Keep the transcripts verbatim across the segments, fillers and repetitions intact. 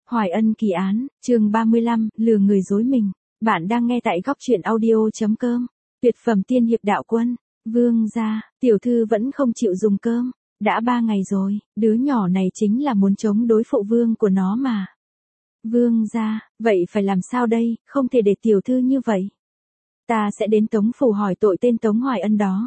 Hoài Ân kỳ án, chương ba mươi lăm, lừa người dối mình. Bạn đang nghe tại góc truyện audio.com. Tuyệt phẩm tiên hiệp đạo quân. Vương gia, tiểu thư vẫn không chịu dùng cơm. Đã ba ngày rồi, đứa nhỏ này chính là muốn chống đối phụ vương của nó mà. Vương gia, vậy phải làm sao đây, không thể để tiểu thư như vậy. Ta sẽ đến Tống phủ hỏi tội tên Tống Hoài Ân đó.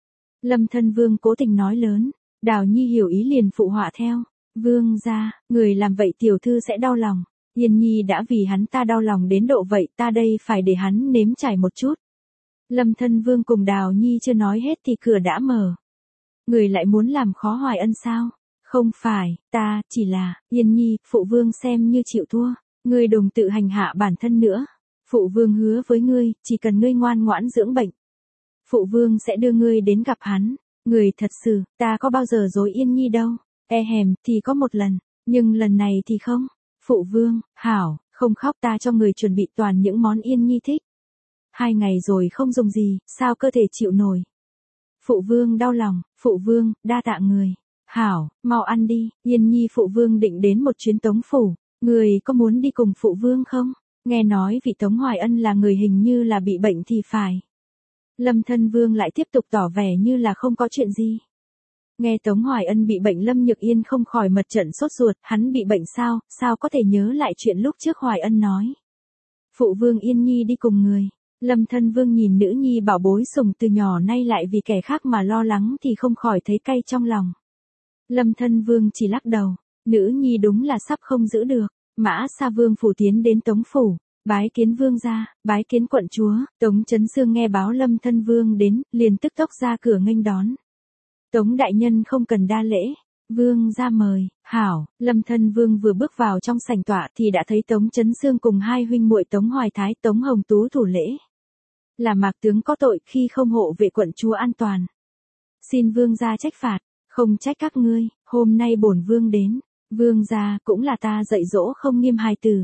Lâm Thân Vương cố tình nói lớn, Đào Nhi hiểu ý liền phụ họa theo. Vương gia, người làm vậy tiểu thư sẽ đau lòng. Yên Nhi đã vì hắn ta đau lòng đến độ vậy, ta đây phải để hắn nếm trải một chút. Lâm Thân Vương cùng Đào Nhi chưa nói hết thì cửa đã mở. Người lại muốn làm khó Hoài Ân sao? Không phải, ta, chỉ là, Yên Nhi, phụ vương xem như chịu thua. Ngươi đừng tự hành hạ bản thân nữa. Phụ vương hứa với ngươi, chỉ cần ngươi ngoan ngoãn dưỡng bệnh. Phụ vương sẽ đưa ngươi đến gặp hắn. Người thật sự, ta có bao giờ dối Yên Nhi đâu. E hèm, thì có một lần, nhưng lần này thì không. Phụ vương, hảo, không khóc, ta cho người chuẩn bị toàn những món Yên Nhi thích. Hai ngày rồi không dùng gì, sao cơ thể chịu nổi. Phụ vương đau lòng, phụ vương, đa tạ người. Hảo, mau ăn đi, Yên Nhi phụ vương định đến một chuyến Tống phủ. Người có muốn đi cùng phụ vương không? Nghe nói vị Tống Hoài Ân là người hình như là bị bệnh thì phải. Lâm Thân Vương lại tiếp tục tỏ vẻ như là không có chuyện gì. Nghe Tống Hoài Ân bị bệnh Lâm Nhược Yên không khỏi mật trận sốt ruột, hắn bị bệnh sao, sao có thể nhớ lại chuyện lúc trước Hoài Ân nói. Phụ vương Yên Nhi đi cùng người. Lâm Thân Vương nhìn nữ nhi bảo bối sủng từ nhỏ nay lại vì kẻ khác mà lo lắng thì không khỏi thấy cay trong lòng. Lâm Thân Vương chỉ lắc đầu, nữ nhi đúng là sắp không giữ được. Mã Sa Vương phủ tiến đến Tống phủ, bái kiến vương gia, bái kiến quận chúa. Tống Chấn Sương nghe báo Lâm Thân Vương đến, liền tức tốc ra cửa nghênh đón. Tống đại nhân không cần đa lễ, vương gia mời. Hảo, Lâm Thân Vương vừa bước vào trong sảnh tọa thì đã thấy Tống Chấn Sương cùng hai huynh muội Tống Hoài Thái, Tống Hồng Tú thủ lễ. Là Mạc tướng có tội khi không hộ vệ quận chúa an toàn. Xin vương gia trách phạt, không trách các ngươi, hôm nay bổn vương đến, vương gia cũng là ta dạy dỗ không nghiêm hài tử.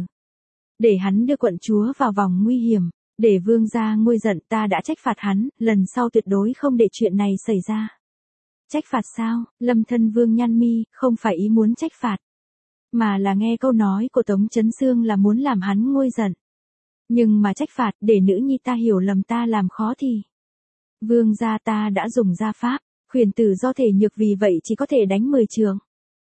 Để hắn đưa quận chúa vào vòng nguy hiểm, để vương gia nguôi giận, ta đã trách phạt hắn, lần sau tuyệt đối không để chuyện này xảy ra. Trách phạt sao? Lâm Thân Vương nhăn mi, không phải ý muốn trách phạt, mà là nghe câu nói của Tống Chấn Sương là muốn làm hắn nguôi giận. Nhưng mà trách phạt, để nữ nhi ta hiểu lầm ta làm khó thì. Vương gia ta đã dùng gia pháp, khuyển tử do thể nhược vì vậy chỉ có thể đánh mười trường.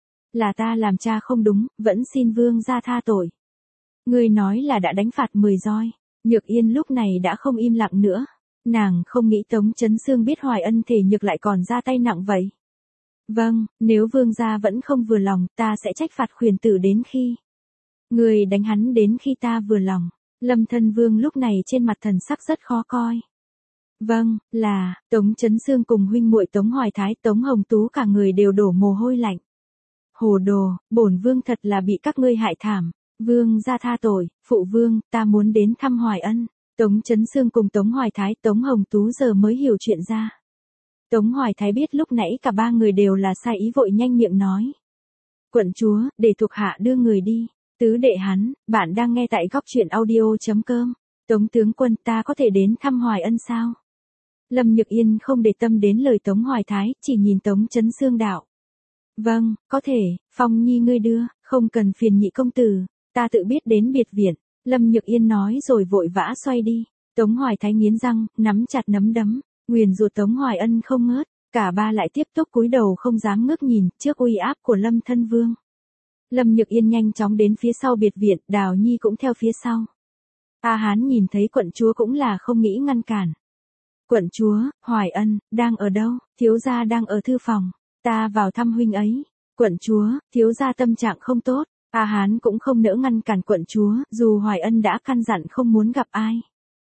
Là ta làm cha không đúng, vẫn xin vương gia tha tội. Người nói là đã đánh phạt mười roi. Nhược Yên lúc này đã không im lặng nữa. Nàng không nghĩ Tống Chấn Sương biết Hoài Ân thể nhược lại còn ra tay nặng vậy. Vâng, nếu vương gia vẫn không vừa lòng, ta sẽ trách phạt khuyển tử đến khi. Người đánh hắn đến khi ta vừa lòng. Lâm Thân Vương lúc này trên mặt thần sắc rất khó coi. Vâng, là, Tống Chấn Sương cùng huynh muội Tống Hoài Thái, Tống Hồng Tú cả người đều đổ mồ hôi lạnh. Hồ đồ, bổn vương thật là bị các ngươi hại thảm. Vương gia tha tội, phụ vương, ta muốn đến thăm Hoài Ân. Tống Chấn Sương cùng Tống Hoài Thái, Tống Hồng Tú giờ mới hiểu chuyện ra. Tống Hoài Thái biết lúc nãy cả ba người đều là sai ý vội nhanh miệng nói. Quận chúa, để thuộc hạ đưa người đi. Tứ đệ hắn, bạn đang nghe tại góc truyện audio.com. Tống tướng quân, ta có thể đến thăm Hoài Ân sao? Lâm Nhược Yên không để tâm đến lời Tống Hoài Thái, chỉ nhìn Tống Chấn Sương đạo. Vâng, có thể, Phong Nhi ngươi đưa, không cần phiền nhị công tử, ta tự biết đến biệt viện. Lâm Nhược Yên nói rồi vội vã xoay đi. Tống Hoài Thái nghiến răng, nắm chặt nắm đấm, nguyền rủa Tống Hoài Ân không ngớt. Cả ba lại tiếp tục cúi đầu không dám ngước nhìn trước uy áp của Lâm Thân Vương. Lâm Nhược Yên nhanh chóng đến phía sau biệt viện, Đào Nhi cũng theo phía sau. A Hán nhìn thấy quận chúa cũng là không nghĩ ngăn cản. Quận chúa, Hoài Ân, đang ở đâu? Thiếu gia đang ở thư phòng. Ta vào thăm huynh ấy. Quận chúa, thiếu gia tâm trạng không tốt. A Hán cũng không nỡ ngăn cản quận chúa, dù Hoài Ân đã căn dặn không muốn gặp ai.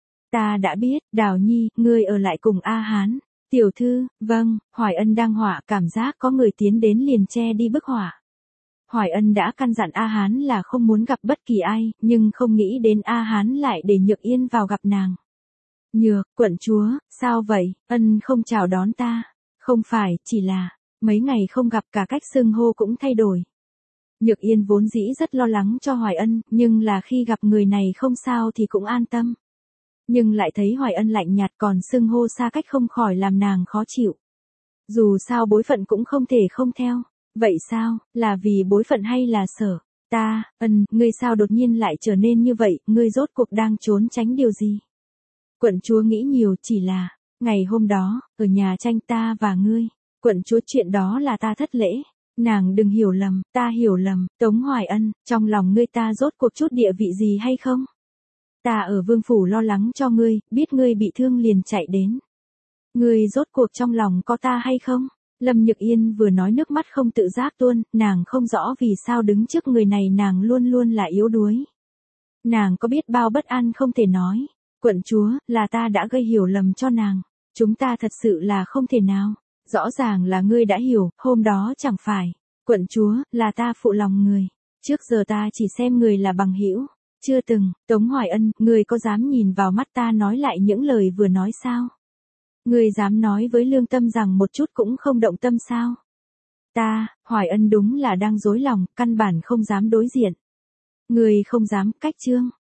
Ta đã biết, Đào Nhi, ngươi ở lại cùng A Hán. Tiểu thư, vâng, Hoài Ân đang hỏa, cảm giác có người tiến đến liền che đi bức hỏa. Hoài Ân đã căn dặn A Hán là không muốn gặp bất kỳ ai, nhưng không nghĩ đến A Hán lại để Nhược Yên vào gặp nàng. Nhược, quận chúa, sao vậy, Ân không chào đón ta. Không phải, chỉ là, mấy ngày không gặp cả cách xưng hô cũng thay đổi. Nhược Yên vốn dĩ rất lo lắng cho Hoài Ân, nhưng là khi gặp người này không sao thì cũng an tâm. Nhưng lại thấy Hoài Ân lạnh nhạt còn xưng hô xa cách không khỏi làm nàng khó chịu. Dù sao bối phận cũng không thể không theo. Vậy sao, là vì bối phận hay là sở? Ta, ân, ngươi sao đột nhiên lại trở nên như vậy, ngươi rốt cuộc đang trốn tránh điều gì? Quận chúa nghĩ nhiều, chỉ là, ngày hôm đó, ở nhà tranh ta và ngươi, quận chúa chuyện đó là ta thất lễ. Nàng đừng hiểu lầm, ta hiểu lầm, Tống Hoài Ân, trong lòng ngươi ta rốt cuộc chút địa vị gì hay không? Ta ở vương phủ lo lắng cho ngươi, biết ngươi bị thương liền chạy đến. Ngươi rốt cuộc trong lòng có ta hay không? Lâm Nhược Yên vừa nói nước mắt không tự giác tuôn, nàng không rõ vì sao đứng trước người này nàng luôn luôn là yếu đuối. Nàng có biết bao bất an không thể nói. Quận chúa, là ta đã gây hiểu lầm cho nàng. Chúng ta thật sự là không thể nào. Rõ ràng là ngươi đã hiểu, hôm đó chẳng phải. Quận chúa, là ta phụ lòng người. Trước giờ ta chỉ xem người là bằng hữu, chưa từng. Tống Hoài Ân, ngươi có dám nhìn vào mắt ta nói lại những lời vừa nói sao? Ngươi dám nói với lương tâm rằng một chút cũng không động tâm sao? Ta, Hoài Ân đúng là đang dối lòng, căn bản không dám đối diện. Ngươi không dám, cách trương.